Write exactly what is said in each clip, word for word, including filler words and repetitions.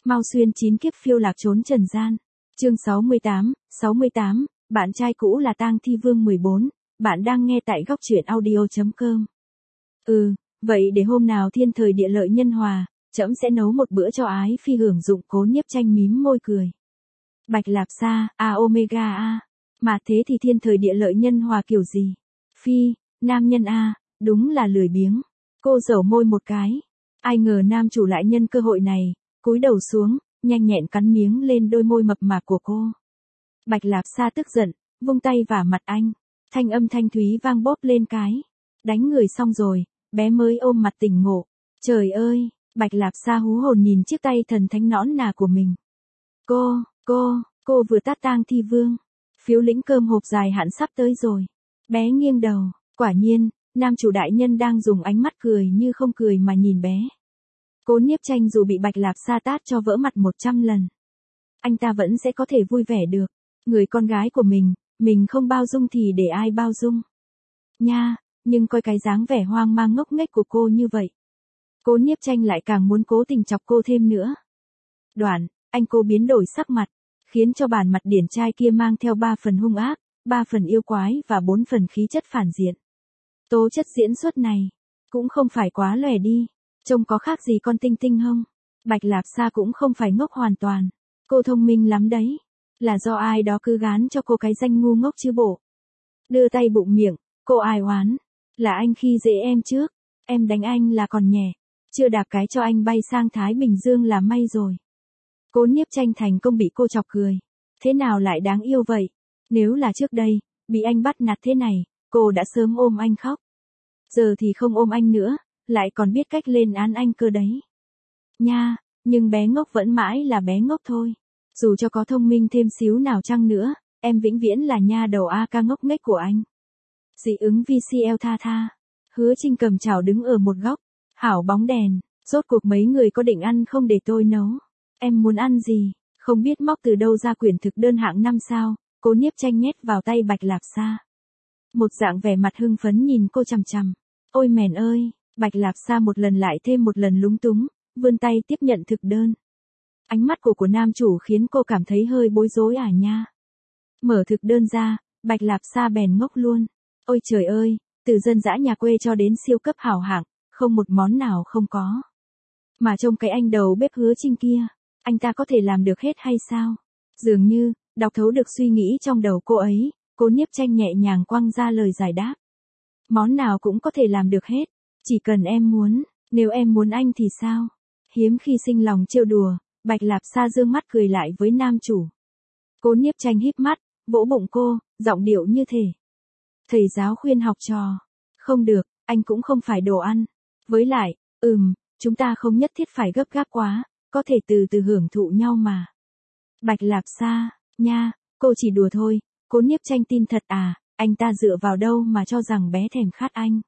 Mau xuyên chín kiếp phiêu lạc trốn trần gian. Chương sáu mươi tám, sáu mươi tám, bạn trai cũ là Tang Thi Vương mười bốn, bạn đang nghe tại góc truyện audio chấm com. Ừ, vậy để hôm nào thiên thời địa lợi nhân hòa, trẫm sẽ nấu một bữa cho ái phi hưởng dụng. Cố Nhiếp Tranh mím môi cười. Bạch Lạp Sa, a omega a, mà thế thì thiên thời địa lợi nhân hòa kiểu gì? Phi, nam nhân a, đúng là lười biếng. Cô dẩu môi một cái. Ai ngờ nam chủ lại nhân cơ hội này, cúi đầu xuống, nhanh nhẹn cắn miếng lên đôi môi mập mạp của cô. Bạch Lạp Sa tức giận, vung tay vả mặt anh. Thanh âm thanh thúy vang bốp lên cái. Đánh người xong rồi, bé mới ôm mặt tỉnh ngộ. Trời ơi, Bạch Lạp Sa hú hồn nhìn chiếc tay thần thánh nõn nà của mình. Cô, cô, cô vừa tát Tang Thi Vương. Phiếu lĩnh cơm hộp dài hạn sắp tới rồi. Bé nghiêng đầu, quả nhiên, nam chủ đại nhân đang dùng ánh mắt cười như không cười mà nhìn bé. Cố Nhiếp Tranh dù bị Bạch Lạp Sa tát cho vỡ mặt một trăm lần, anh ta vẫn sẽ có thể vui vẻ được. Người con gái của mình, mình không bao dung thì để ai bao dung. Nha, nhưng coi cái dáng vẻ hoang mang ngốc nghếch của cô như vậy, Cố Nhiếp Tranh lại càng muốn cố tình chọc cô thêm nữa. Đoạn, anh cô biến đổi sắc mặt, khiến cho bản mặt điển trai kia mang theo ba phần hung ác, ba phần yêu quái và bốn phần khí chất phản diện. Tố chất diễn xuất này cũng không phải quá lòe đi, trông có khác gì con tinh tinh không? Bạch Lạp Sa cũng không phải ngốc hoàn toàn, cô thông minh lắm đấy, là do ai đó cứ gán cho cô cái danh ngu ngốc chứ bộ. Đưa tay bụng miệng, cô ai oán, là anh khi dễ em trước, em đánh anh là còn nhẹ, chưa đạp cái cho anh bay sang Thái Bình Dương là may rồi. Cố Nhiếp Tranh thành công bị cô chọc cười, thế nào lại đáng yêu vậy? Nếu là trước đây, bị anh bắt nạt thế này, cô đã sớm ôm anh khóc. Giờ thì không ôm anh nữa, lại còn biết cách lên án anh cơ đấy. Nha, nhưng bé ngốc vẫn mãi là bé ngốc thôi. Dù cho có thông minh thêm xíu nào chăng nữa, em vĩnh viễn là nha đầu a ca ngốc nghếch của anh. Dị ứng vê xê lờ tha tha. Hứa Trinh cầm chảo đứng ở một góc. Hảo bóng đèn, rốt cuộc mấy người có định ăn không để tôi nấu? Em muốn ăn gì? Không biết móc từ đâu ra quyển thực đơn hạng năm sao, Cố Nhiếp Tranh nhét vào tay Bạch Lạp Sa. Một dạng vẻ mặt hưng phấn nhìn cô chằm chằm. Ôi mèn ơi, Bạch Lạp Sa một lần lại thêm một lần lúng túng, vươn tay tiếp nhận thực đơn. Ánh mắt của của nam chủ khiến cô cảm thấy hơi bối rối à nha. Mở thực đơn ra, Bạch Lạp Sa bèn ngốc luôn. Ôi trời ơi, từ dân dã nhà quê cho đến siêu cấp hảo hạng, không một món nào không có. Mà trông cái anh đầu bếp Hứa Trinh kia, anh ta có thể làm được hết hay sao? Dường như, đọc thấu được suy nghĩ trong đầu cô ấy, Cố Nhiếp Tranh nhẹ nhàng quăng ra lời giải đáp. Món nào cũng có thể làm được hết, chỉ cần em muốn, nếu em muốn anh thì sao? Hiếm khi sinh lòng trêu đùa, Bạch Lạp Sa dương mắt cười lại với nam chủ. Cố Nhiếp Tranh híp mắt, vỗ bụng cô, giọng điệu như thể thầy giáo khuyên học trò. Không được, anh cũng không phải đồ ăn. Với lại, ừm, chúng ta không nhất thiết phải gấp gáp quá, có thể từ từ hưởng thụ nhau mà. Bạch Lạp Sa, nha, cô chỉ đùa thôi. Cố Nhiếp Tranh tin thật à, anh ta dựa vào đâu mà cho rằng bé thèm khát anh.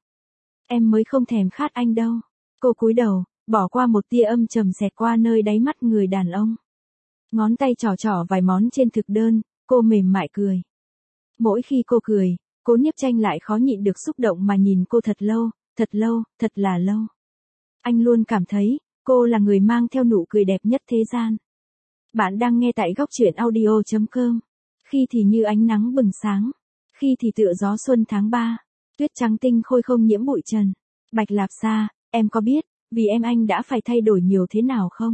Em mới không thèm khát anh đâu. Cô cúi đầu, bỏ qua một tia âm trầm xẹt qua nơi đáy mắt người đàn ông. Ngón tay trỏ trỏ vài món trên thực đơn, cô mềm mại cười. Mỗi khi cô cười, Cố Nhiếp Tranh lại khó nhịn được xúc động mà nhìn cô thật lâu, thật lâu, thật là lâu. Anh luôn cảm thấy, cô là người mang theo nụ cười đẹp nhất thế gian. Bạn đang nghe tại góc truyện audio chấm com. Khi thì như ánh nắng bừng sáng, khi thì tựa gió xuân tháng ba, tuyết trắng tinh khôi không nhiễm bụi trần. Bạch Lạp Sa, em có biết, vì em anh đã phải thay đổi nhiều thế nào không?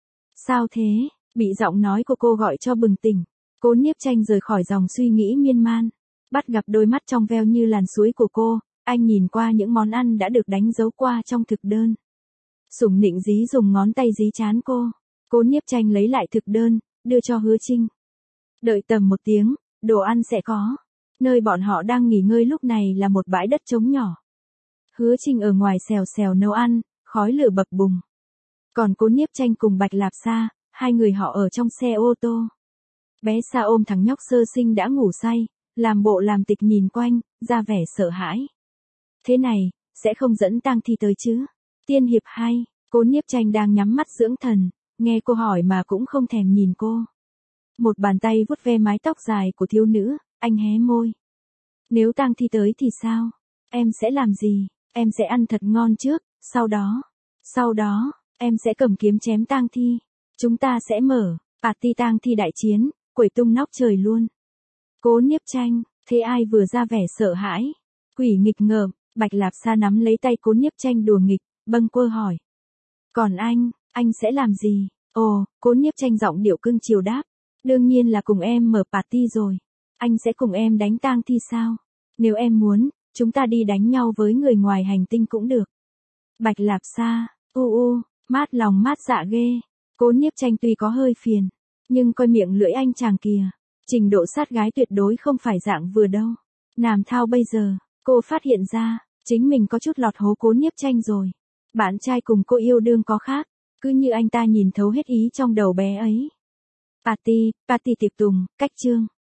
Sao thế? Bị giọng nói của cô gọi cho bừng tỉnh. Cố Nhiếp Tranh rời khỏi dòng suy nghĩ miên man, bắt gặp đôi mắt trong veo như làn suối của cô, anh nhìn qua những món ăn đã được đánh dấu qua trong thực đơn. Sủng nịnh dí dùng ngón tay dí trán cô. Cố Nhiếp Tranh lấy lại thực đơn, đưa cho Hứa Trinh. Đợi tầm một tiếng, đồ ăn sẽ có. Nơi bọn họ đang nghỉ ngơi lúc này là một bãi đất trống nhỏ. Hứa Trinh ở ngoài xèo xèo nấu ăn, khói lửa bập bùng. Còn Cố Nhiếp Tranh cùng Bạch Lạp Sa, hai người họ ở trong xe ô tô. Bé Sa ôm thằng nhóc sơ sinh đã ngủ say, làm bộ làm tịch nhìn quanh, ra vẻ sợ hãi. Thế này, sẽ không dẫn Tang Thi tới chứ? Tiên hiệp hai, Cố Nhiếp Tranh đang nhắm mắt dưỡng thần, nghe cô hỏi mà cũng không thèm nhìn cô. Một bàn tay vuốt ve mái tóc dài của thiếu nữ, anh hé môi. Nếu Tang Thi tới thì sao? Em sẽ làm gì? Em sẽ ăn thật ngon trước, sau đó, sau đó, em sẽ cầm kiếm chém Tang Thi. Chúng ta sẽ mở party tang thi đại chiến, quẩy tung nóc trời luôn. Cố Niếp Tranh, thế ai vừa ra vẻ sợ hãi. Quỷ nghịch ngợm, Bạch Lạp Sa nắm lấy tay Cố Niếp Tranh đùa nghịch, bâng quơ hỏi. Còn anh, anh sẽ làm gì? Ồ, Cố Niếp Tranh giọng điệu cưng chiều đáp. Đương nhiên là cùng em mở party rồi. Anh sẽ cùng em đánh tang thi sao? Nếu em muốn, chúng ta đi đánh nhau với người ngoài hành tinh cũng được. Bạch Lạp Sa, u u, mát lòng mát dạ ghê. Cố Niếp Tranh tuy có hơi phiền, nhưng coi miệng lưỡi anh chàng kìa. Trình độ sát gái tuyệt đối không phải dạng vừa đâu. Làm thao bây giờ, cô phát hiện ra, chính mình có chút lọt hố Cố Niếp Tranh rồi. Bạn trai cùng cô yêu đương có khác, cứ như anh ta nhìn thấu hết ý trong đầu bé ấy. Party, party tiệc tùng, cách chương.